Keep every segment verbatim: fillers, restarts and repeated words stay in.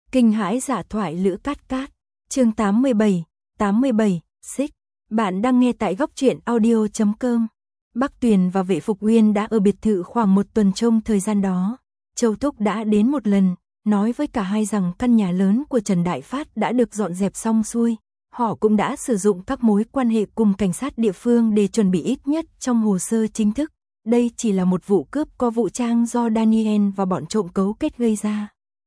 Kinh hãi dạ thoại Lữ Cát Cát, chương tám mươi bảy, tám mươi bảy, xích. Bạn đang nghe tại góc truyện audio chấm com. Bắc Tuyền và Vệ Phục Uyên đã ở biệt thự khoảng một tuần. Trong thời gian đó, Châu Thúc đã đến một lần, nói với cả hai rằng căn nhà lớn của Trần Đại Phát đã được dọn dẹp xong xuôi. Họ cũng đã sử dụng các mối quan hệ cùng cảnh sát địa phương để chuẩn bị ít nhất trong hồ sơ chính thức. Đây chỉ là một vụ cướp có vũ trang do Daniel và bọn trộm cấu kết gây ra.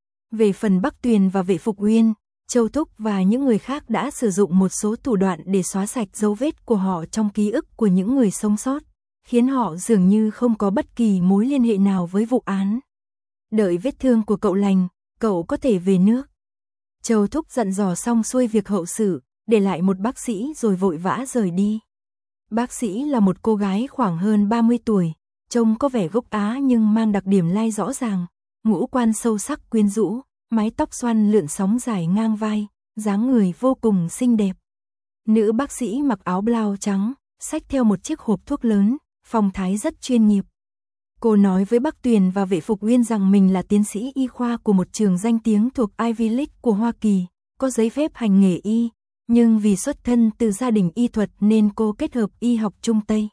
Về phần Bắc Tuyền và Vệ Phục Uyên, Châu Thúc và những người khác đã sử dụng một số thủ đoạn để xóa sạch dấu vết của họ trong ký ức của những người sống sót, khiến họ dường như không có bất kỳ mối liên hệ nào với vụ án. Đợi vết thương của cậu lành, cậu có thể về nước. Châu Thúc dặn dò xong xuôi việc hậu sự, để lại một bác sĩ rồi vội vã rời đi. Bác sĩ là một cô gái khoảng hơn ba mươi tuổi, trông có vẻ gốc Á nhưng mang đặc điểm lai rõ ràng, ngũ quan sâu sắc quyến rũ, mái tóc xoăn lượn sóng dài ngang vai, dáng người vô cùng xinh đẹp. Nữ bác sĩ mặc áo blau trắng, xách theo một chiếc hộp thuốc lớn, phong thái rất chuyên nghiệp. Cô nói với Bắc Tuyền và Vệ Phục Uyên rằng mình là tiến sĩ y khoa của một trường danh tiếng thuộc Ivy League của Hoa Kỳ, có giấy phép hành nghề y, nhưng vì xuất thân từ gia đình y thuật nên cô kết hợp y học Trung Tây.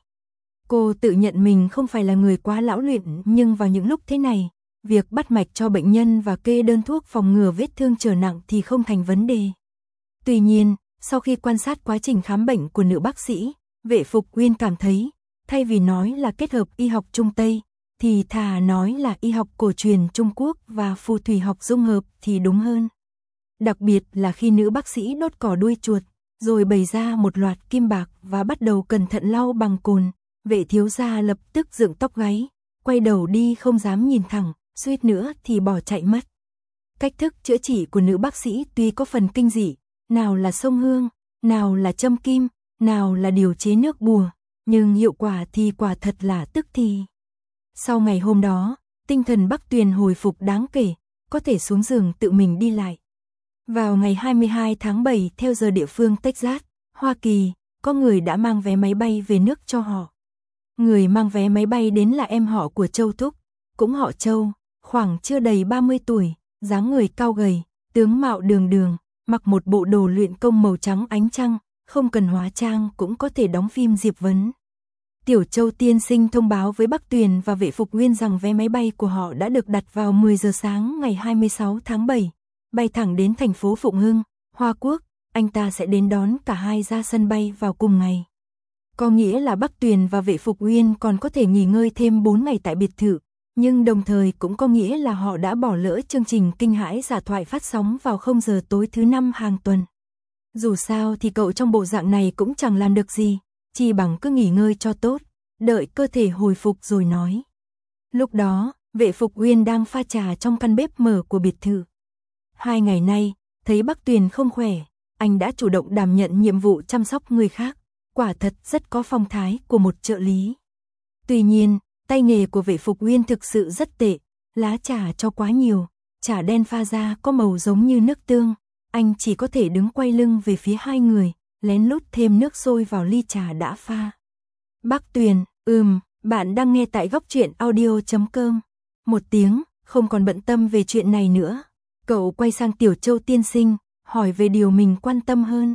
Cô tự nhận mình không phải là người quá lão luyện, nhưng vào những lúc thế này, việc bắt mạch cho bệnh nhân và kê đơn thuốc phòng ngừa vết thương trở nặng thì không thành vấn đề. Tuy nhiên, sau khi quan sát quá trình khám bệnh của nữ bác sĩ, Vệ Phục Uyên cảm thấy, thay vì nói là kết hợp y học Trung Tây, thì thà nói là y học cổ truyền Trung Quốc và phù thủy học dung hợp thì đúng hơn. Đặc biệt là khi nữ bác sĩ đốt cỏ đuôi chuột, rồi bày ra một loạt kim bạc và bắt đầu cẩn thận lau bằng cồn, Vệ thiếu gia lập tức dựng tóc gáy, quay đầu đi không dám nhìn thẳng, suýt nữa thì bỏ chạy mất. Cách thức chữa trị của nữ bác sĩ tuy có phần kinh dị, nào là xông hương, nào là châm kim, nào là điều chế nước bùa, nhưng hiệu quả thì quả thật là tức thì. Sau ngày hôm đó, tinh thần Bắc Tuyền hồi phục đáng kể, có thể xuống giường tự mình đi lại. Vào ngày hai mươi hai tháng bảy theo giờ địa phương Texas, Hoa Kỳ, có người đã mang vé máy bay về nước cho họ. Người mang vé máy bay đến là em họ của Châu Thúc, cũng họ Châu, khoảng chưa đầy ba mươi tuổi, dáng người cao gầy, tướng mạo đường đường, mặc một bộ đồ luyện công màu trắng ánh trăng, không cần hóa trang cũng có thể đóng phim Diệp Vấn. Tiểu Châu tiên sinh thông báo với Bắc Tuyền và Vệ Phục Uyên rằng vé máy bay của họ đã được đặt vào mười giờ sáng ngày hai mươi sáu tháng bảy, bay thẳng đến thành phố Phụng Hưng, Hoa Quốc, anh ta sẽ đến đón cả hai ra sân bay vào cùng ngày. Có nghĩa là Bắc Tuyền và Vệ Phục Uyên còn có thể nghỉ ngơi thêm bốn ngày tại biệt thự, nhưng đồng thời cũng có nghĩa là họ đã bỏ lỡ chương trình kinh hãi giả thoại phát sóng vào không giờ tối thứ năm hàng tuần. Dù sao thì cậu trong bộ dạng này cũng chẳng làm được gì, chỉ bằng cứ nghỉ ngơi cho tốt, đợi cơ thể hồi phục rồi nói. Lúc đó, Vệ Phục Uyên đang pha trà trong căn bếp mở của biệt thự. Hai ngày nay, thấy Bắc Tuyền không khỏe, anh đã chủ động đảm nhận nhiệm vụ chăm sóc người khác, quả thật rất có phong thái của một trợ lý. Tuy nhiên, tay nghề của Vệ Phục Uyên thực sự rất tệ, lá trà cho quá nhiều, trà đen pha ra có màu giống như nước tương, anh chỉ có thể đứng quay lưng về phía hai người, lén lút thêm nước sôi vào ly trà đã pha. Bắc Tuyền, ừm, bạn đang nghe tại góc truyện audio chấm com. Một tiếng, không còn bận tâm về chuyện này nữa. Cậu quay sang Tiểu Châu tiên sinh, hỏi về điều mình quan tâm hơn.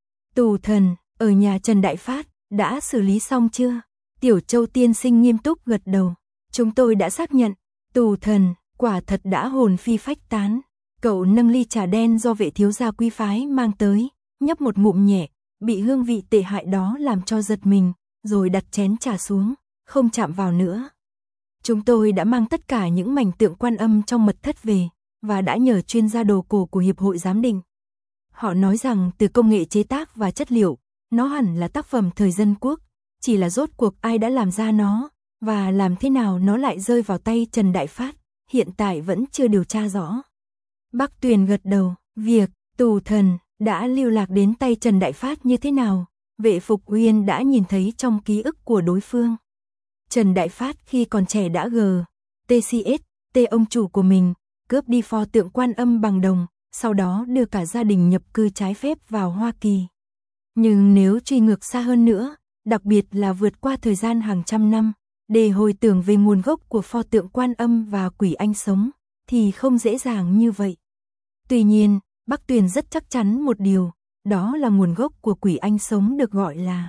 Tù thần, ở nhà Trần Đại Phát, đã xử lý xong chưa? Tiểu Châu tiên sinh nghiêm túc gật đầu. Chúng tôi đã xác nhận, tù thần, quả thật đã hồn phi phách tán. Cậu nâng ly trà đen do Vệ thiếu gia quý phái mang tới, nhấp một ngụm nhẹ, bị hương vị tệ hại đó làm cho giật mình, rồi đặt chén trà xuống, không chạm vào nữa. Chúng tôi đã mang tất cả những mảnh tượng Quan Âm trong mật thất về, và đã nhờ chuyên gia đồ cổ của Hiệp hội giám định. Họ nói rằng từ công nghệ chế tác và chất liệu, nó hẳn là tác phẩm thời dân quốc, chỉ là rốt cuộc ai đã làm ra nó, và làm thế nào nó lại rơi vào tay Trần Đại Phát, hiện tại vẫn chưa điều tra rõ. Bắc Tuyền gật đầu, việc tù thần đã lưu lạc đến tay Trần Đại Phát như thế nào, Vệ Phục Uyên đã nhìn thấy trong ký ức của đối phương. Trần Đại Phát khi còn trẻ đã gờ, tê xê ét, tê ông chủ của mình, cướp đi pho tượng Quan Âm bằng đồng, sau đó đưa cả gia đình nhập cư trái phép vào Hoa Kỳ. Nhưng nếu truy ngược xa hơn nữa, đặc biệt là vượt qua thời gian hàng trăm năm, để hồi tưởng về nguồn gốc của pho tượng Quan Âm và quỷ anh sống, thì không dễ dàng như vậy. Tuy nhiên, Bắc Tuyền rất chắc chắn một điều, đó là nguồn gốc của quỷ anh sống được gọi là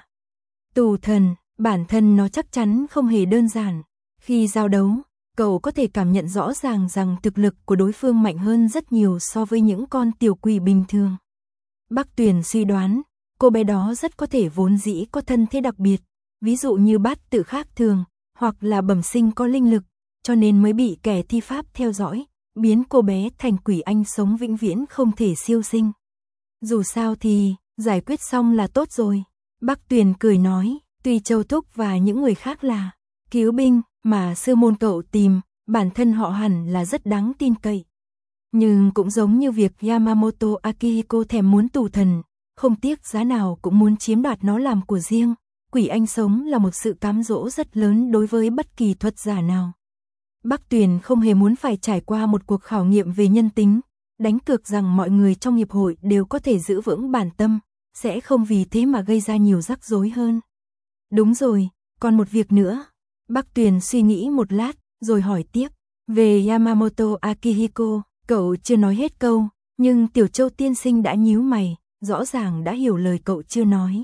tù thần, bản thân nó chắc chắn không hề đơn giản. Khi giao đấu, cậu có thể cảm nhận rõ ràng rằng thực lực của đối phương mạnh hơn rất nhiều so với những con tiểu quỷ bình thường. Bắc Tuyền suy đoán, cô bé đó rất có thể vốn dĩ có thân thế đặc biệt, ví dụ như bát tự khác thường, hoặc là bẩm sinh có linh lực, cho nên mới bị kẻ thi pháp theo dõi, biến cô bé thành quỷ anh sống vĩnh viễn không thể siêu sinh. Dù sao thì, giải quyết xong là tốt rồi. Bắc Tuyền cười nói, tuy Châu Thúc và những người khác là cứu binh mà sư môn cậu tìm, bản thân họ hẳn là rất đáng tin cậy. Nhưng cũng giống như việc Yamamoto Akihiko thèm muốn tù thần, không tiếc giá nào cũng muốn chiếm đoạt nó làm của riêng, quỷ anh sống là một sự cám dỗ rất lớn đối với bất kỳ thuật giả nào. Bắc Tuyền không hề muốn phải trải qua một cuộc khảo nghiệm về nhân tính, đánh cược rằng mọi người trong hiệp hội đều có thể giữ vững bản tâm, sẽ không vì thế mà gây ra nhiều rắc rối hơn. Đúng rồi, còn một việc nữa. Bắc Tuyền suy nghĩ một lát, rồi hỏi tiếp. Về Yamamoto Akihiko, cậu chưa nói hết câu, nhưng Tiểu Châu tiên sinh đã nhíu mày, rõ ràng đã hiểu lời cậu chưa nói.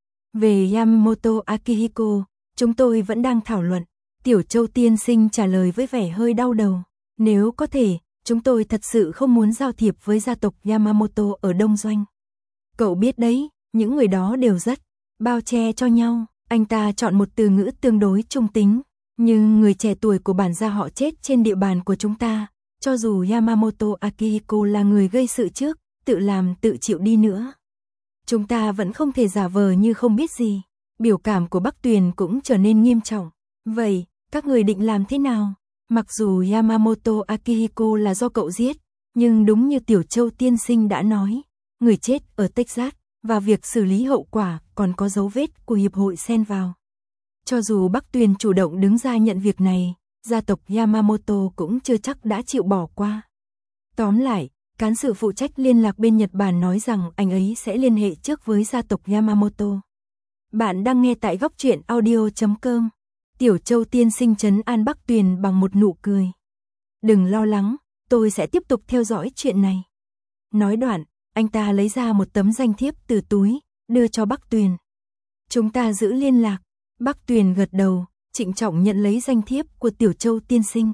Về Yamamoto Akihiko, chúng tôi vẫn đang thảo luận. Tiểu Châu tiên sinh trả lời với vẻ hơi đau đầu. Nếu có thể, chúng tôi thật sự không muốn giao thiệp với gia tộc Yamamoto ở Đông Doanh. Cậu biết đấy, những người đó đều rất bao che cho nhau. Anh ta chọn một từ ngữ tương đối trung tính, nhưng người trẻ tuổi của bản gia họ chết trên địa bàn của chúng ta, cho dù Yamamoto Akihiko là người gây sự trước, tự làm tự chịu đi nữa. Chúng ta vẫn không thể giả vờ như không biết gì. Biểu cảm của Bắc Tuyền cũng trở nên nghiêm trọng. Vậy, các người định làm thế nào? Mặc dù Yamamoto Akihiko là do cậu giết, nhưng đúng như Tiểu Châu tiên sinh đã nói, người chết ở Texas, và việc xử lý hậu quả còn có dấu vết của hiệp hội xen vào. Cho dù Bắc Tuyền chủ động đứng ra nhận việc này, gia tộc Yamamoto cũng chưa chắc đã chịu bỏ qua. Tóm lại, cán sự phụ trách liên lạc bên Nhật Bản nói rằng anh ấy sẽ liên hệ trước với gia tộc Yamamoto. Bạn đang nghe tại góc truyện audio chấm com. Tiểu Châu tiên sinh trấn an Bắc Tuyền bằng một nụ cười. Đừng lo lắng, tôi sẽ tiếp tục theo dõi chuyện này. Nói đoạn, anh ta lấy ra một tấm danh thiếp từ túi, đưa cho Bắc Tuyền. Chúng ta giữ liên lạc. Bắc Tuyền gật đầu, trịnh trọng nhận lấy danh thiếp của Tiểu Châu tiên sinh.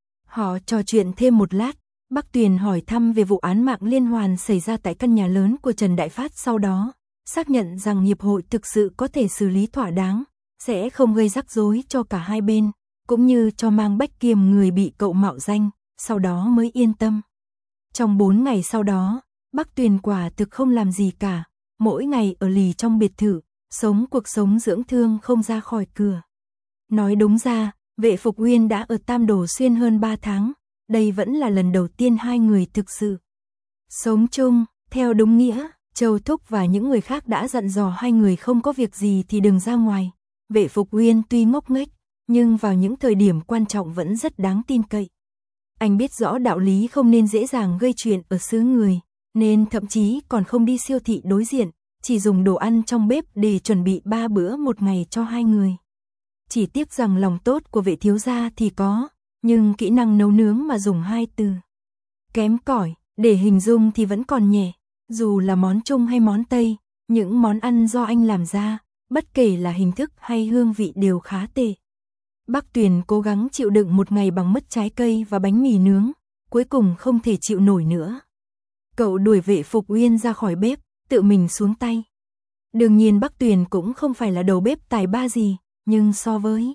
Họ trò chuyện thêm một lát, Bắc Tuyền hỏi thăm về vụ án mạng liên hoàn xảy ra tại căn nhà lớn của Trần Đại Phát sau đó, xác nhận rằng hiệp hội thực sự có thể xử lý thỏa đáng, sẽ không gây rắc rối cho cả hai bên, cũng như cho Mang Bách Kiềm người bị cậu mạo danh, sau đó mới yên tâm. Trong bốn ngày sau đó, Bắc Tuyền quả thực không làm gì cả, mỗi ngày ở lì trong biệt thự, sống cuộc sống dưỡng thương không ra khỏi cửa. Nói đúng ra, Vệ Phục Uyên đã ở Tam Đồ Xuyên hơn ba tháng, đây vẫn là lần đầu tiên hai người thực sự sống chung, theo đúng nghĩa. Châu Thúc và những người khác đã dặn dò hai người không có việc gì thì đừng ra ngoài. Vệ Phục Uyên tuy ngốc nghếch, nhưng vào những thời điểm quan trọng vẫn rất đáng tin cậy. Anh biết rõ đạo lý không nên dễ dàng gây chuyện ở xứ người, nên thậm chí còn không đi siêu thị đối diện, chỉ dùng đồ ăn trong bếp để chuẩn bị ba bữa một ngày cho hai người. Chỉ tiếc rằng lòng tốt của Vệ thiếu gia thì có, nhưng kỹ năng nấu nướng mà dùng hai từ kém cỏi để hình dung thì vẫn còn nhẹ. Dù là món Trung hay món Tây, những món ăn do anh làm ra, bất kể là hình thức hay hương vị đều khá tệ. Bắc Tuyền cố gắng chịu đựng một ngày bằng mứt trái cây và bánh mì nướng, cuối cùng không thể chịu nổi nữa. Cậu đuổi Vệ Phục Uyên ra khỏi bếp, tự mình xuống tay. Đương nhiên Bắc Tuyền cũng không phải là đầu bếp tài ba gì, nhưng so với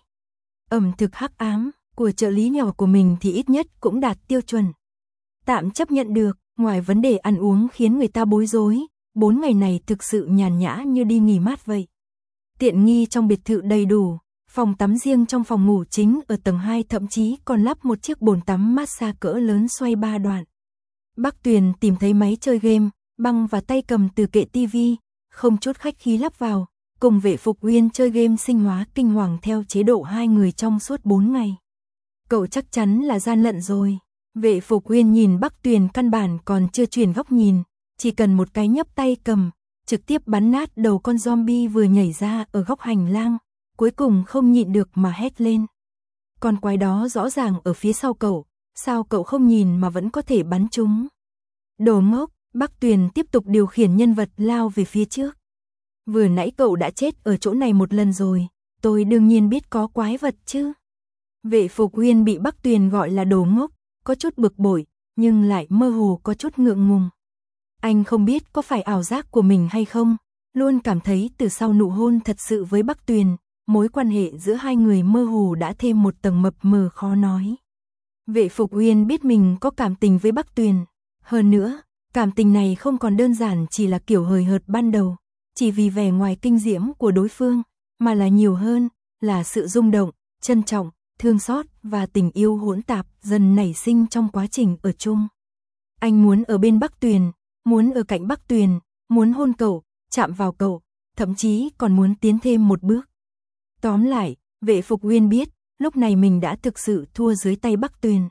ẩm thực hắc ám của trợ lý nhỏ của mình thì ít nhất cũng đạt tiêu chuẩn. Tạm chấp nhận được. Ngoài vấn đề ăn uống khiến người ta bối rối, bốn ngày này thực sự nhàn nhã như đi nghỉ mát vậy. Tiện nghi trong biệt thự đầy đủ, phòng tắm riêng trong phòng ngủ chính ở tầng hai thậm chí còn lắp một chiếc bồn tắm massage cỡ lớn xoay ba đoạn. Bắc Tuyền tìm thấy máy chơi game, băng và tay cầm từ kệ tivi, không chút khách khí lắp vào, cùng Vệ Phục Uyên chơi game sinh hóa kinh hoàng theo chế độ hai người trong suốt bốn ngày. Cậu chắc chắn là gian lận rồi. Vệ Phục Uyên nhìn Bắc Tuyền căn bản còn chưa chuyển góc nhìn, chỉ cần một cái nhấp tay cầm, trực tiếp bắn nát đầu con zombie vừa nhảy ra ở góc hành lang, cuối cùng không nhịn được mà hét lên. Con quái đó rõ ràng ở phía sau cậu, sao cậu không nhìn mà vẫn có thể bắn chúng? Đồ ngốc, Bắc Tuyền tiếp tục điều khiển nhân vật lao về phía trước. Vừa nãy cậu đã chết ở chỗ này một lần rồi, tôi đương nhiên biết có quái vật chứ. Vệ Phục Uyên bị Bắc Tuyền gọi là đồ ngốc, có chút bực bội, nhưng lại mơ hồ có chút ngượng ngùng. Anh không biết có phải ảo giác của mình hay không, luôn cảm thấy từ sau nụ hôn thật sự với Bắc Tuyền, mối quan hệ giữa hai người mơ hồ đã thêm một tầng mập mờ khó nói. Vệ Phục Uyên biết mình có cảm tình với Bắc Tuyền, hơn nữa, cảm tình này không còn đơn giản chỉ là kiểu hời hợt ban đầu, chỉ vì vẻ ngoài kinh diễm của đối phương, mà là nhiều hơn, là sự rung động, trân trọng, thương xót và tình yêu hỗn tạp dần nảy sinh trong quá trình ở chung. Anh muốn ở bên Bắc Tuyền, muốn ở cạnh Bắc Tuyền, muốn hôn cậu, chạm vào cậu, thậm chí còn muốn tiến thêm một bước. Tóm lại, Vệ Phục Uyên biết, lúc này mình đã thực sự thua dưới tay Bắc Tuyền.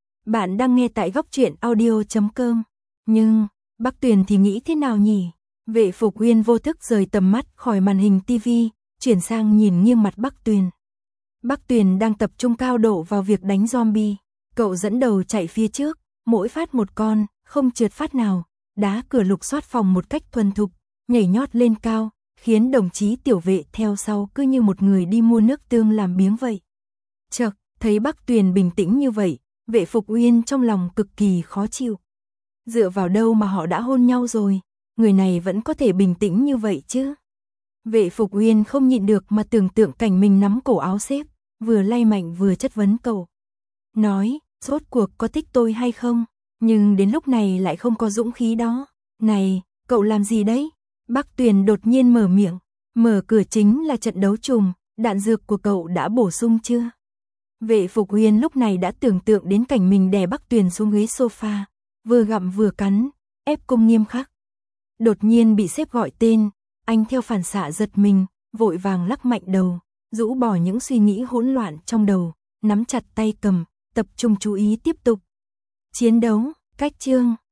Bạn đang nghe tại góc truyện audio chấm com. Nhưng, Bắc Tuyền thì nghĩ thế nào nhỉ? Vệ Phục Uyên vô thức rời tầm mắt khỏi màn hình tivi, chuyển sang nhìn nghiêng mặt Bắc Tuyền. Bắc Tuyền đang tập trung cao độ vào việc đánh zombie. Cậu dẫn đầu chạy phía trước, mỗi phát một con, không trượt phát nào, đá cửa lục soát phòng một cách thuần thục, nhảy nhót lên cao, khiến đồng chí tiểu vệ theo sau cứ như một người đi mua nước tương làm biếng vậy. Chợt, thấy Bắc Tuyền bình tĩnh như vậy, Vệ Phục Uyên trong lòng cực kỳ khó chịu. Dựa vào đâu mà họ đã hôn nhau rồi, người này vẫn có thể bình tĩnh như vậy chứ? Vệ Phục Uyên không nhịn được mà tưởng tượng cảnh mình nắm cổ áo sếp, vừa lay mạnh vừa chất vấn cậu. Nói, rốt cuộc có thích tôi hay không? Nhưng đến lúc này lại không có dũng khí đó. Này, cậu làm gì đấy? Bắc Tuyền đột nhiên mở miệng, mở cửa chính là trận đấu trùm, đạn dược của cậu đã bổ sung chưa? Vệ Phục Uyên lúc này đã tưởng tượng đến cảnh mình đè Bắc Tuyền xuống ghế sofa, vừa gặm vừa cắn, ép cung nghiêm khắc. Đột nhiên bị sếp gọi tên, anh theo phản xạ giật mình, vội vàng lắc mạnh đầu, rũ bỏ những suy nghĩ hỗn loạn trong đầu, nắm chặt tay cầm, tập trung chú ý tiếp tục. Chiến đấu, cách chương.